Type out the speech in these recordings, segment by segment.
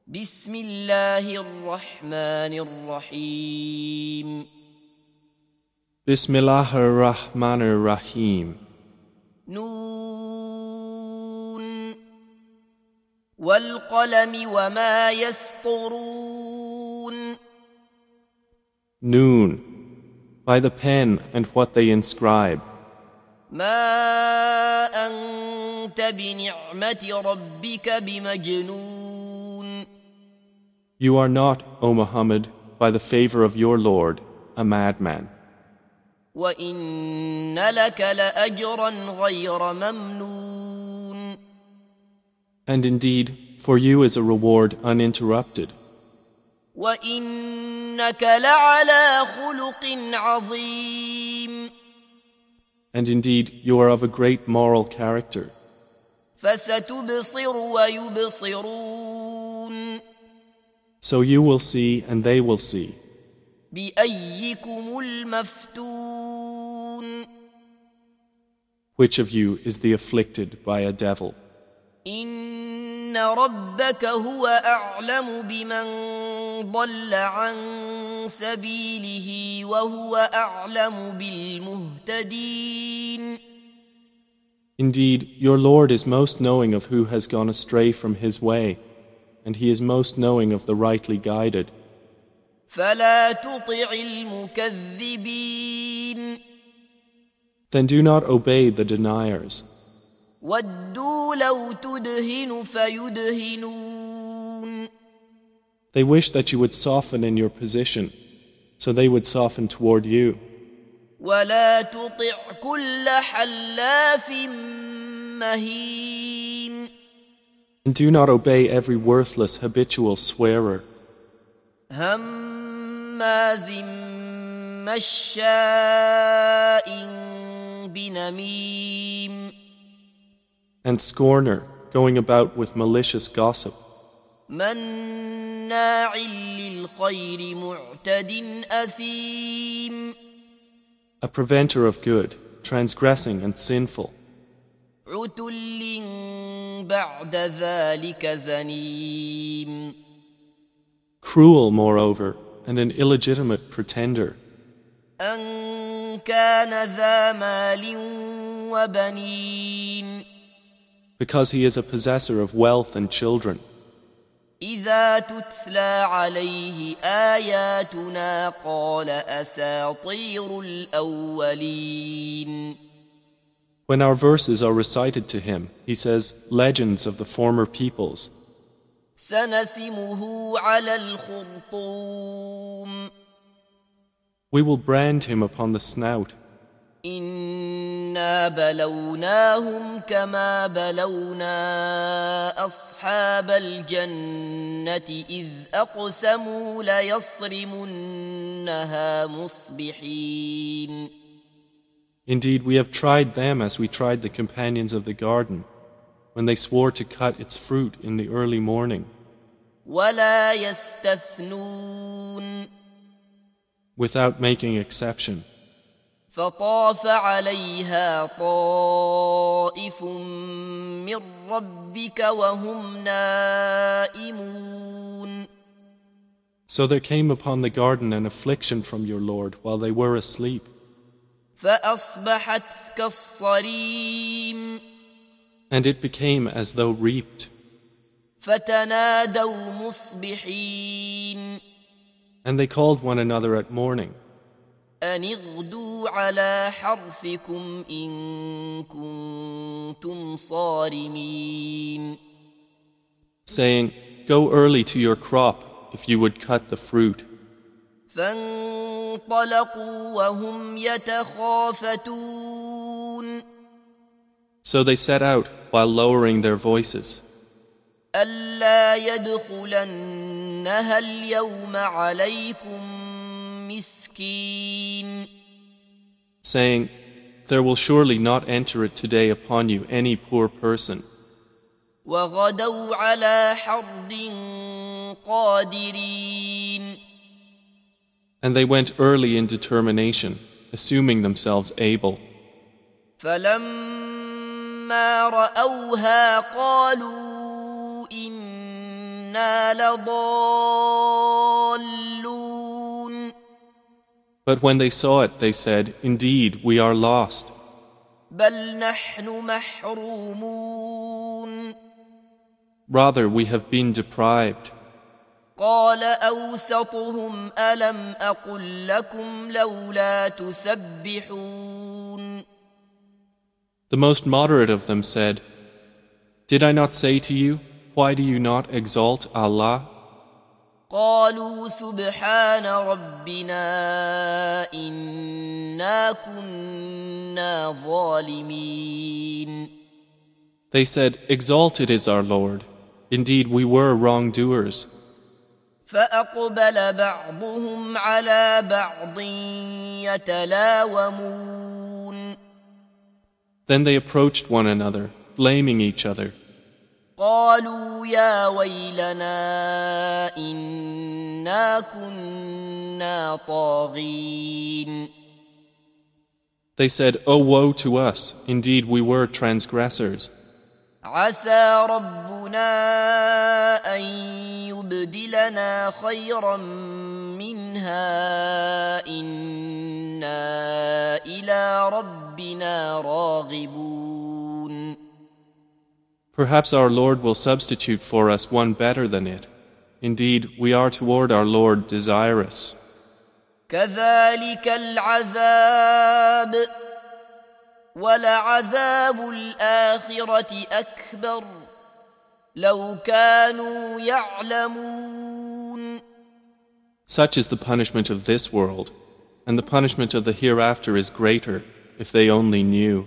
بسم الله الرحمن الرحيم Bismillahir Rahmanir Rahim. نون والقلم وما يسطرون Noon, by the pen and what they inscribe. ما أنت بنعمة ربك بمجنون You are not, O Muhammad, by the favor of your Lord, a madman. وإن لك لأجرا غير ممنون And indeed, for you is a reward uninterrupted. وإنك لعلى خلق عظيم And indeed, you are of a great moral character. فستبصر ويبصرون So you will see and they will see. بأيكم المفتون Which of you is the afflicted by a devil? إن ربك هو أعلم بمن ضل عن سبيله وهو أعلم بالمهتدين Indeed, your Lord is most knowing of who has gone astray from his way, and he is most knowing of the rightly guided. فلا تطع المكذبين Then do not obey the deniers. ودوا لو تدهن فيدهنون They wish that you would soften in your position, so they would soften toward you. ولا تطع كل حلاف مهين And do not obey every worthless habitual swearer, هماز مشاء بنميم and scorner, going about with malicious gossip, مناع للخير معتد أثيم a preventer of good, transgressing and sinful, عتل بعد ذلك زنيم cruel moreover, and an illegitimate pretender, أن كان ذا مال وبنين because he is a possessor of wealth and children. إذا تتلى عليه آياتنا قال أساطير الأولين When our verses are recited to him, he says, legends of the former peoples. سنسمه على الخرطوم We will brand him upon the snout. إنا بلوناهم كما بلونا أصحاب الجنة إذ أقسموا ليصرمنها مصبحين Indeed, we have tried them as we tried the companions of the garden, when they swore to cut its fruit in the early morning, ولا يستثنون without making exception. فطاف عليها طائف من ربك وهم نائمون So there came upon the garden an affliction from your Lord while they were asleep, فأصبحت كالصريم and it became as though reaped. فتنادوا مصبحين And they called one another at morning, أن اغدوا على حرثكم إن كنتم صارمين saying, Go early to your crop if you would cut the fruit. فانطلقوا وهم يتخافتون So they set out while lowering their voices, ألا يدخلنها اليوم عليكم مسكين saying, There will surely not enter it today upon you any poor person. وغدوا على حرد قادرين And they went early in determination, assuming themselves able. فلما رأوها قالوا إن إنا لضالون. But when they saw it, they said, Indeed, we are lost. بل نحن محرومون. Rather, we have been deprived. قال أوسطهم ألم أقل لكم لولا تسبحون. The most moderate of them said, Did I not say to you, why do you not exalt Allah? قالوا سبحان ربنا إنا كنا ظالمين. They said, Exalted is our Lord. Indeed, we were wrongdoers. فأقبل بعضهم على بعض يتلاومون. Then they approached one another, blaming each other. قالوا يا ويلنا إنا كنا طاغين. They said, Oh, woe to us! Indeed, we were transgressors. عسى ربنا أن يبدلنا خيرا منها إنا إلى ربنا راغبون. Perhaps our Lord will substitute for us one better than it. Indeed, we are toward our Lord desirous. كذلك العذاب ولعذاب الآخرة أكبر لو كانوا يعلمون. Such is the punishment of this world, and the punishment of the hereafter is greater if they only knew.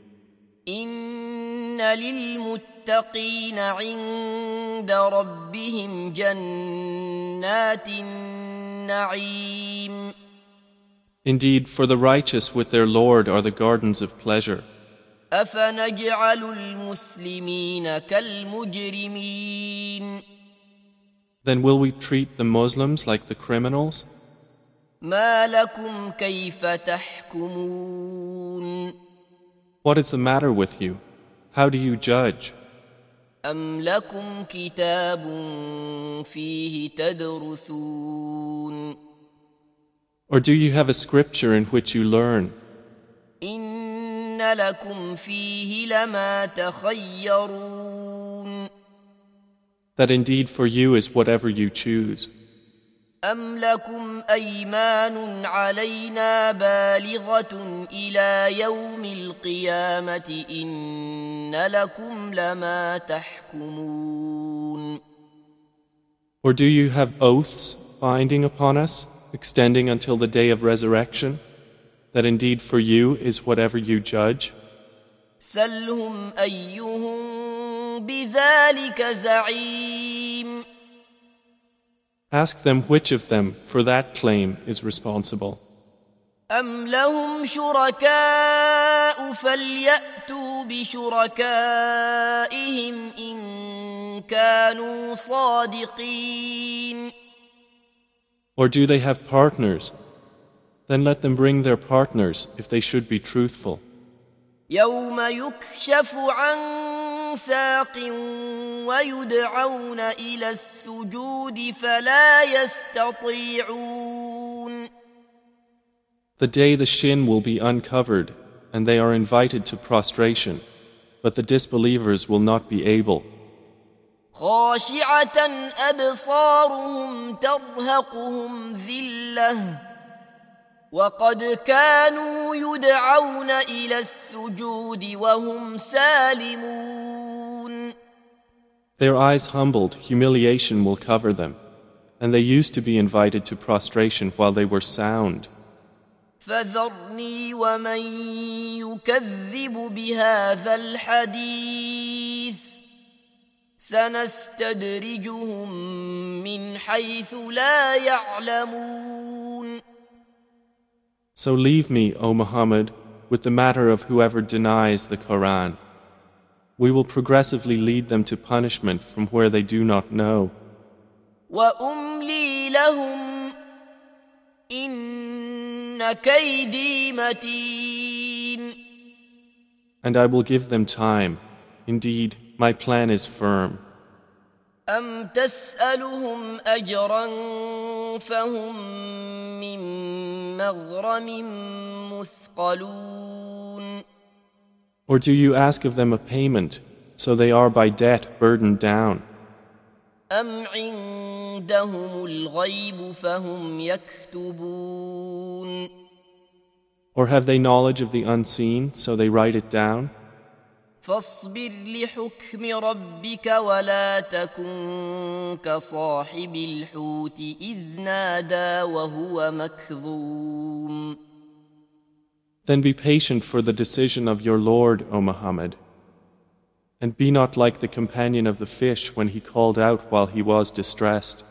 إن للمتقين عند ربهم جنات النعيم. Indeed, for the righteous with their Lord are the gardens of pleasure. أفنجعل المسلمين كالمجرمين. Then will we treat the Muslims like the criminals? ما لكم كيف تحكمون. What is the matter with you? How do you judge? أم لكم كتاب فيه تدرسون. Or do you have a scripture in which you learn? إن لكم فيه لما تخيرون. That indeed for you is whatever you choose. أم لكم أيمان علينا بالغة إلى يوم القيامة إن لكم لما تحكمون. Or do you have oaths binding upon us, extending until the day of resurrection, that indeed for you is whatever you judge? سلهم أيهم بذلك زعيم. Ask them which of them for that claim is responsible. أم لهم شركاء فليأتوا بشركائهم إن كانوا صادقين. Or do they have partners? Then let them bring their partners if they should be truthful. يوم يكشف عن ساق ويدعون إلى السجود فلا يستطيعون. The day the shin will be uncovered and they are invited to prostration, but the disbelievers will not be able. خاشعة أبصارهم ترهقهم ذلة وقد كانوا يدعون إلى السجود وهم سالمون. Their eyes humbled, humiliation will cover them, and they used to be invited to prostration while they were sound. فذرني ومن يكذب بهذا الحديث سنستدرجهم من حيث لا يعلمون. So leave me, O Muhammad, with the matter of whoever denies the Quran. We will progressively lead them to punishment from where they do not know. وأملي لهم إن كيدي متين. And I will give them time. Indeed, my plan is firm. أم تسألهم أجرا فهم من مغرم مثقلون Or do you ask of them a payment, so they are by debt burdened down? أم عندهم الغيب فهم يكتبون Or have they knowledge of the unseen, so they write it down? فاصبر لحكم ربك ولا تكن كصاحب الحوت إذ نادى وهو مكظوم Then be patient for the decision of your Lord, O Muhammad, and be not like the companion of the fish when he called out while he was distressed.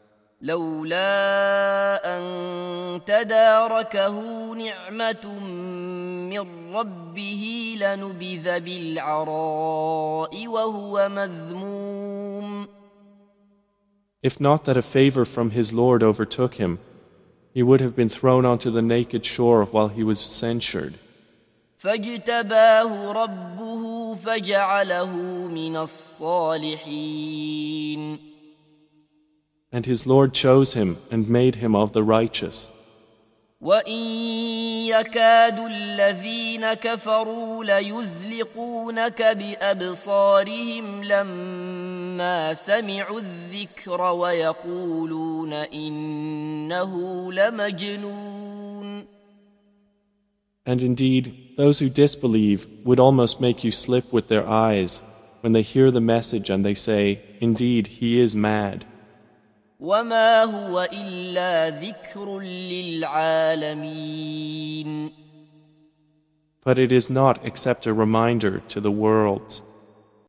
لولا أن تداركه نعمة من ربه لنبذ بالعراء وهو مذموم If not that a favor from his Lord overtook him, he would have been thrown onto the naked shore while he was censured. فاجتباه ربه فجعله من الصالحين And his Lord chose him and made him of the righteous. وإن يكاد الذين كفروا ليزلقونك بأبصارهم لما سمعوا الذكر ويقولون إنه لمجنون And indeed, those who disbelieve would almost make you slip with their eyes when they hear the message and they say, "Indeed, he is mad." وما هو إلا ذكر للعالمين But it is not except a reminder to the worlds.